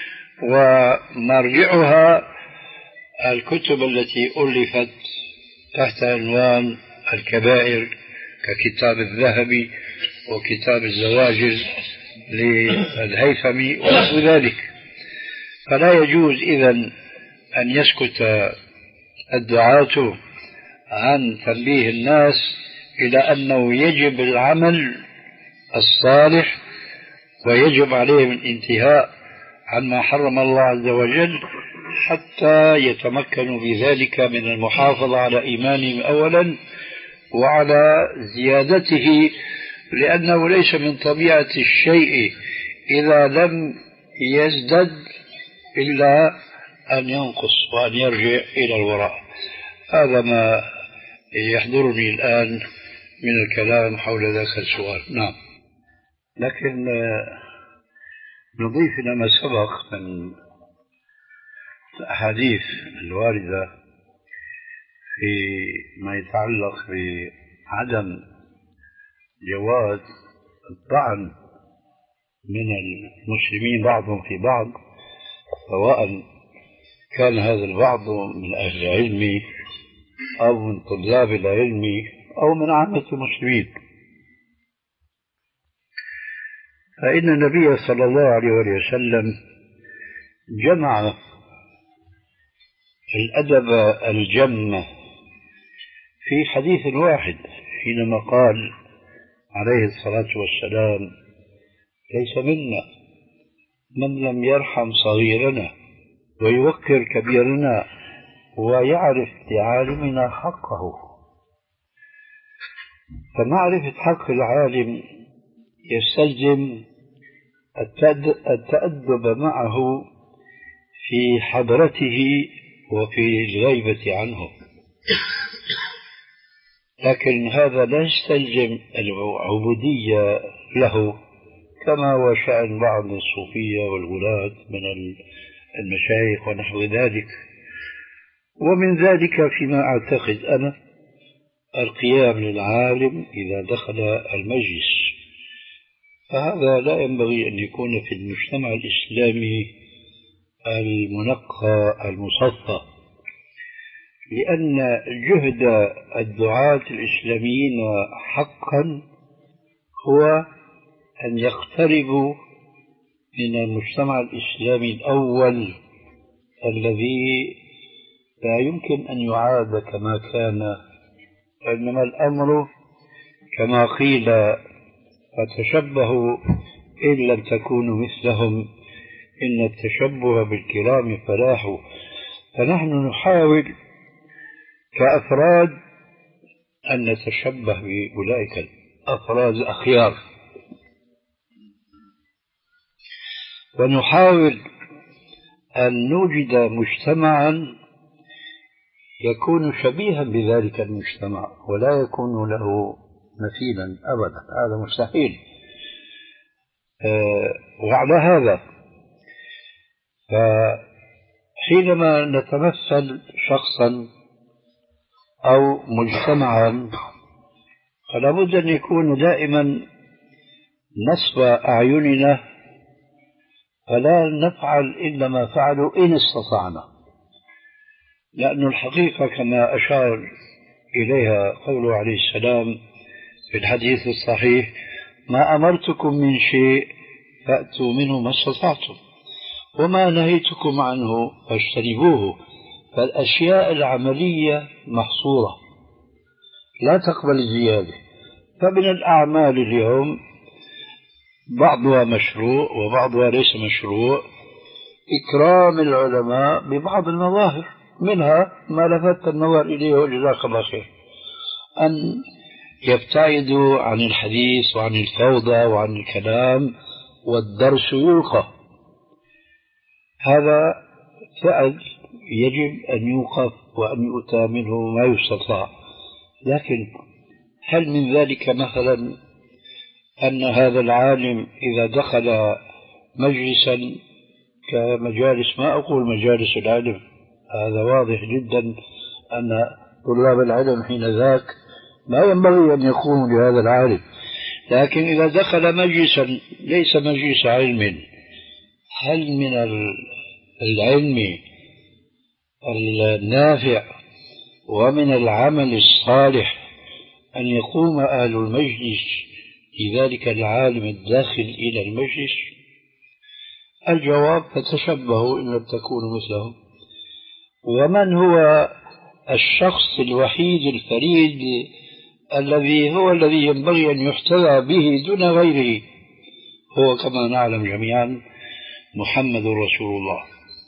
ومرجعها الكتب التي ألفت تحت عنوان الكبائر ككتاب الذهبي وكتاب الزواجر للهيثمي ونحو ذلك. فلا يجوز إذن أن يسكت الدعاة عن تنبيه الناس إلى أنه يجب العمل الصالح ويجب عليهم الانتهاء عما حرم الله عز وجل حتى يتمكنوا بذلك من المحافظة على إيمانهم أولا وعلى زيادته، لأنه ليس من طبيعة الشيء إذا لم يزدد إلا أن ينقص وأن يرجع إلى الوراء. هذا ما يحضرني الآن من الكلام حول ذاك السؤال. نعم، لكن نضيف إلى ما سبق من الأحاديث الواردة في ما يتعلق بعدم جواز الطعن من المسلمين بعضهم في بعض، سواء كان هذا البعض من أهل العلم أو من طلاب العلم أو من عامة المسلمين. فإن النبي صلى الله عليه وسلم جمع الأدب الجم في حديث واحد حينما قال عليه الصلاة والسلام: ليس منا من لم يرحم صغيرنا ويوقر كبيرنا ويعرف لعالمنا حقه. فمعرفة حق العالم يستلزم التأدب معه في حضرته وفي الغيبة عنه، لكن هذا لا يستلزم العبودية له كما هو شأن بعض الصوفية والغلاة من المشايخ ونحو ذلك. ومن ذلك فيما أعتقد أنا القيام للعالم إذا دخل المجلس، فهذا لا ينبغي أن يكون في المجتمع الإسلامي المنقى المصفى، لأن جهد الدعاة الإسلاميين حقا هو أن يقتربوا من المجتمع الإسلامي الأول الذي لا يمكن أن يعاد كما كان، إنما الأمر كما قيل: فتشبهوا إن لم تكونوا مثلهم إن التشبه بالكرام فلاح. فنحن نحاول كأفراد أن نتشبه بأولئك الأفراد الأخيار، ونحاول أن نوجد مجتمعا يكون شبيها بذلك المجتمع ولا يكون له مثيلا أبدا، هذا مستحيل. أه وعلى هذا فحينما نتمثل شخصا أو مجتمعا فلا بد أن يكون دائما نصب أعيننا، فلا نفعل إلا ما فعلوا إن استطعنا، لأن الحقيقة كما أشار إليها قوله عليه السلام في الحديث الصحيح: ما أمرتكم من شيء فأتوا منه ما استطعتم وما نهيتكم عنه فاجتنبوه. فالأشياء العملية محصورة لا تقبل الزيادة. فمن الأعمال اليوم بعضها مشروع وبعضها ليس مشروع، إكرام العلماء ببعض المظاهر، منها ما لفت النظر إليه وجزاك الله خير، أن يبتعدوا عن الحديث وعن الفوضى وعن الكلام والدرس يلقى. هذا فعل يجب أن يوقف وأن يؤتى منه ما يستطاع. لكن هل من ذلك مثلا أن هذا العالم إذا دخل مجلسا كمجالس، ما أقول مجالس العلم، هذا واضح جدا أن طلاب العلم حين ذاك ما ينبغي أن يقوموا لهذا العالم، لكن إذا دخل مجلسا ليس مجلس علم، هل من العلم النافع ومن العمل الصالح أن يقوم أهل المجلس لذلك العالم الداخل إلى المجلس؟ الجواب: فتشبهوا إن لم تكونوا مثلهم. ومن هو الشخص الوحيد الفريد الذي هو الذي ينبغي أن يحتذى به دون غيره؟ هو كما نعلم جميعا محمد رسول الله.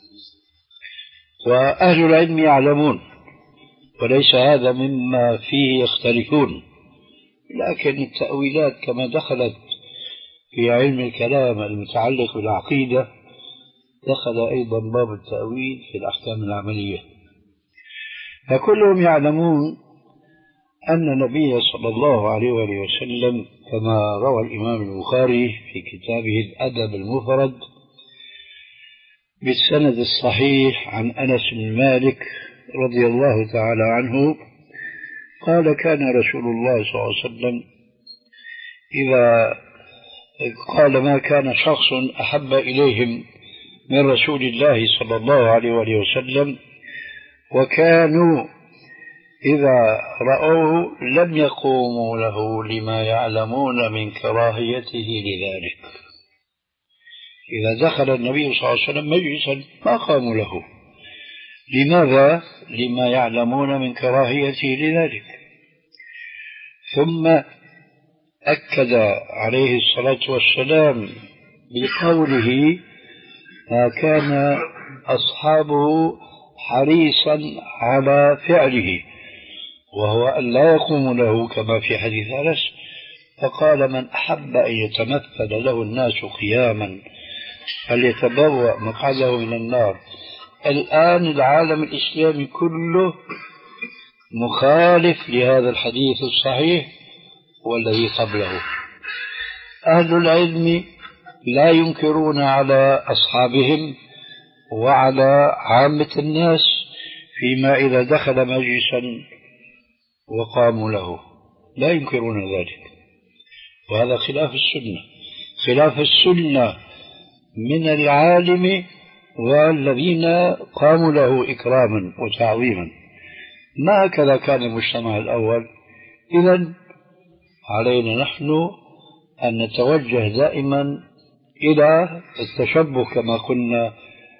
وأهل العلم يعلمون، وليس هذا مما فيه يختلفون، لكن التأويلات كما دخلت في علم الكلام المتعلق بالعقيدة دخل أيضا باب التأويل في الأحكام العملية. فكلهم يعلمون أن النبي صلى الله عليه وآله وسلم كما روى الإمام البخاري في كتابه الأدب المفرد بالسند الصحيح عن أنس بن مالك رضي الله تعالى عنه قال: كان رسول الله صلى الله عليه وسلم إذا قال: ما كان شخص أحب إليهم من رسول الله صلى الله عليه وآله وسلم وكانوا إذا رأوه لم يقوموا له لما يعلمون من كراهيته لذلك. إذا دخل النبي صلى الله عليه وسلم مجلسا ما قاموا له. لماذا؟ لما يعلمون من كراهيته لذلك. ثم أكد عليه الصلاة والسلام بقوله: ما كان أصحابه حريصا على فعله، وهو أن لا يقوم له كما في حديث أنس، فقال: من أحب أن يتمثل له الناس قياما فليتبوأ مقعده من النار. الآن العالم الإسلامي كله مخالف لهذا الحديث الصحيح والذي قبله. أهل العلم لا ينكرون على أصحابهم وعلى عامة الناس فيما إذا دخل مجلسا وقاموا له، لا ينكرون ذلك، وهذا خلاف السنة. خلاف السنة من العالم والذين قاموا له إكراما وتعظيما. ما هكذا كان المجتمع الأول. إذن علينا نحن أن نتوجه دائما إلى التشبه كما قلنا،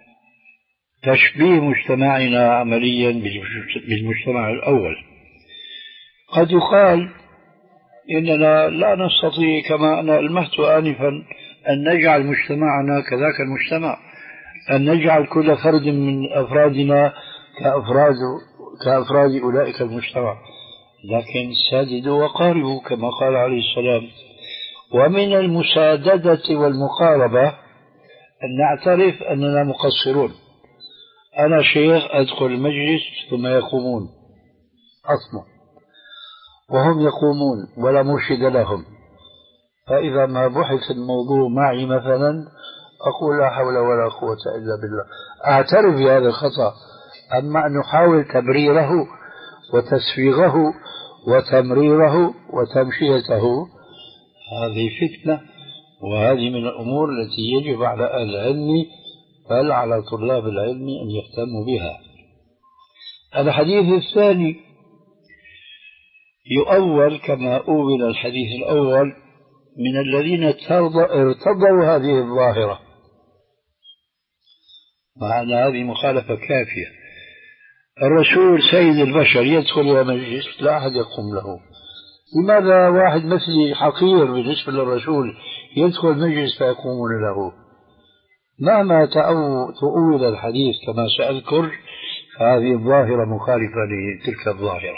تشبيه مجتمعنا عمليا بالمجتمع الأول. قد يقال إننا لا نستطيع كما أنا ألمحت آنفا أن نجعل مجتمعنا كذاك المجتمع، أن نجعل كل فرد من أفرادنا كأفراد كأفراد أولئك المجتمع، لكن ساددوا وقاربوا كما قال عليه السلام. ومن المساددة والمقاربة أن نعترف أننا مقصرون. أنا شيخ أدخل المجلس ثم يقومون أصلا، وهم يقومون ولا مرشد لهم، فإذا ما بحث الموضوع معي مثلا أقول لا حول ولا قوة إلا بالله، أعترف بهذا الخطأ. أما أن نحاول تبريره وتسويغه وتمريره وتمشيته، هذه فتنة، وهذه من الأمور التي يجب على أهل العلم بل على طلاب العلم أن يهتموا بها. الحديث الثاني يؤول كما أول الحديث الأول من الذين ارتضوا هذه الظاهرة، مع أن هذه مخالفة كافية. الرسول سيد البشر يدخل إلى مجلس لا أحد يقوم له، لماذا واحد مثلي حقير بالنسبة للرسول يدخل مجلس فيقومون له؟ مهما تؤول الحديث كما سأذكر، فهذه الظاهرة مخالفة لتلك الظاهرة.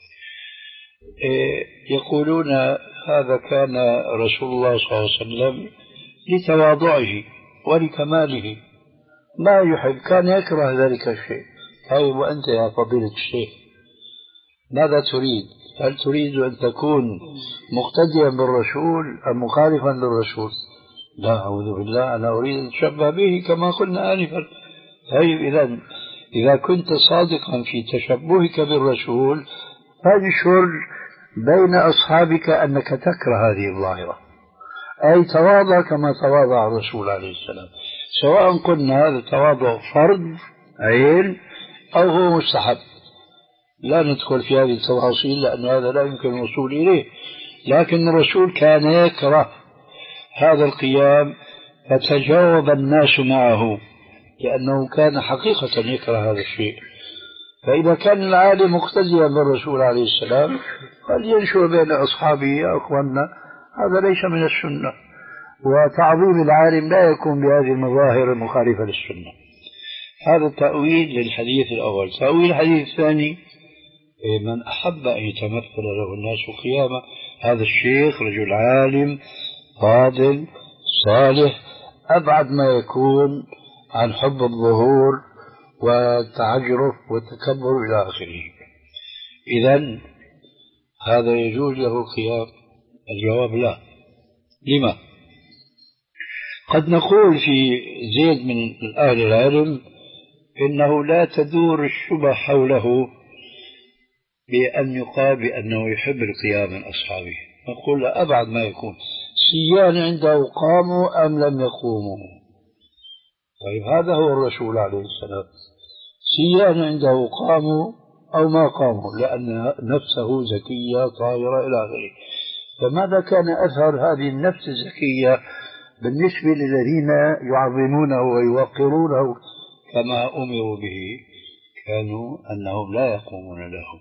يقولون هذا كان رسول الله صلى الله عليه وسلم لتواضعه ولكماله ما يحب، كان يكره ذلك الشيء. طيب وأنت يا فضيلة الشيخ ماذا تريد؟ هل تريد أن تكون مقتديا بالرسول أم مخالفا للرسول؟ لا أعوذ بالله، أنا أريد أن أتشبه به كما قلنا آنفا. طيب إذا إذا كنت صادقا في تشبهك بالرسول فانشر بين أصحابك أنك تكره هذه الظاهرة، أي تواضع كما تواضع الرسول عليه السلام، سواء قلنا هذا التواضع فرض عين أو هو مستحب. لا ندخل في هذه التفاصيل لأن هذا لا يمكن الوصول إليه، لكن الرسول كان يكره هذا القيام فتجاوب الناس معه لأنه كان حقيقة يكره هذا الشيء. فإذا كان العالم مقتديا بالرسول عليه السلام فلينشر بين أصحابه يا أخوانا هذا ليس من السنة، وتعظيم العالم لا يكون بهذه المظاهر المخالفة للسنة. هذا التأويل للحديث الأول. تأويل الحديث الثاني من أحب أن يتمثل له الناس قيامة، هذا الشيخ رجل عالم فاضل صالح أبعد ما يكون عن حب الظهور والتعجرف والتكبر إلى آخره. إذن هذا يجوز له القيام؟ الجواب لا. لما؟ قد نقول في زيد من أهل العلم إنه لا تدور الشبه حوله بأن يقال بأنه يحب القيام من أصحابه، نقول أبعد ما يكون، سيان عنده قاموا أم لم يقوموا. طيب هذا هو الرسول عليه السلام، سيان عنده قاموا أو ما قاموا لأن نفسه زكية طاهرة إلى آخره. فماذا كان أثر هذه النفس الزكية بالنسبة للذين يعظمونه ويوقرونه كما أمروا به؟ كانوا أنهم لا يقومون لهم.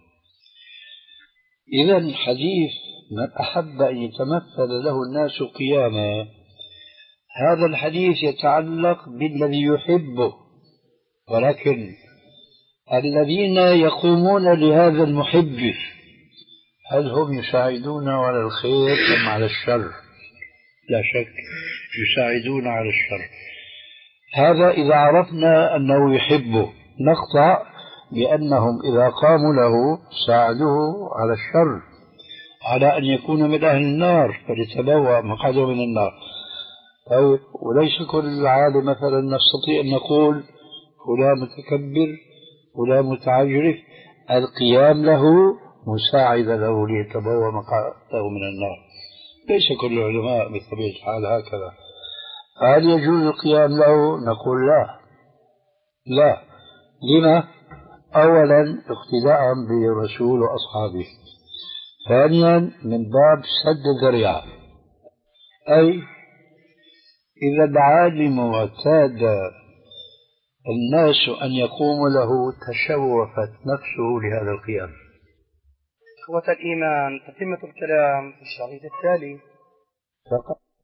إذن حديث من أحب أن يتمثل له الناس قياما، هذا الحديث يتعلق بالذي يحبه، ولكن الذين يقومون لهذا المحب هل هم يساعدون على الخير أم على الشر؟ لا شك يساعدون على الشر. هذا إذا عرفنا أنه يحبه نقطع بأنهم إذا قاموا له ساعدوه على الشر، على أن يكون من أهل النار فليتبوأ مقعده من النار. طيب وليس كل عالم مثلا نستطيع أن نقول فلان متكبر فلان متعجرف القيام له مساعد له ليتبوأ مقعده من النار. ليس كل العلماء بطبيعة الحال هكذا. هل يجوز القيام له؟ نقول لا. لا. لما؟ أولا اقتداء بالرسول وأصحابه، ثانيا من باب سد الذريعة، أي إذا العالم اعتاد الناس أن يقوموا له تشوفت نفسه لهذا القيام. إخوة الإيمان، تتمة الكلام في الشريط التالي. فقط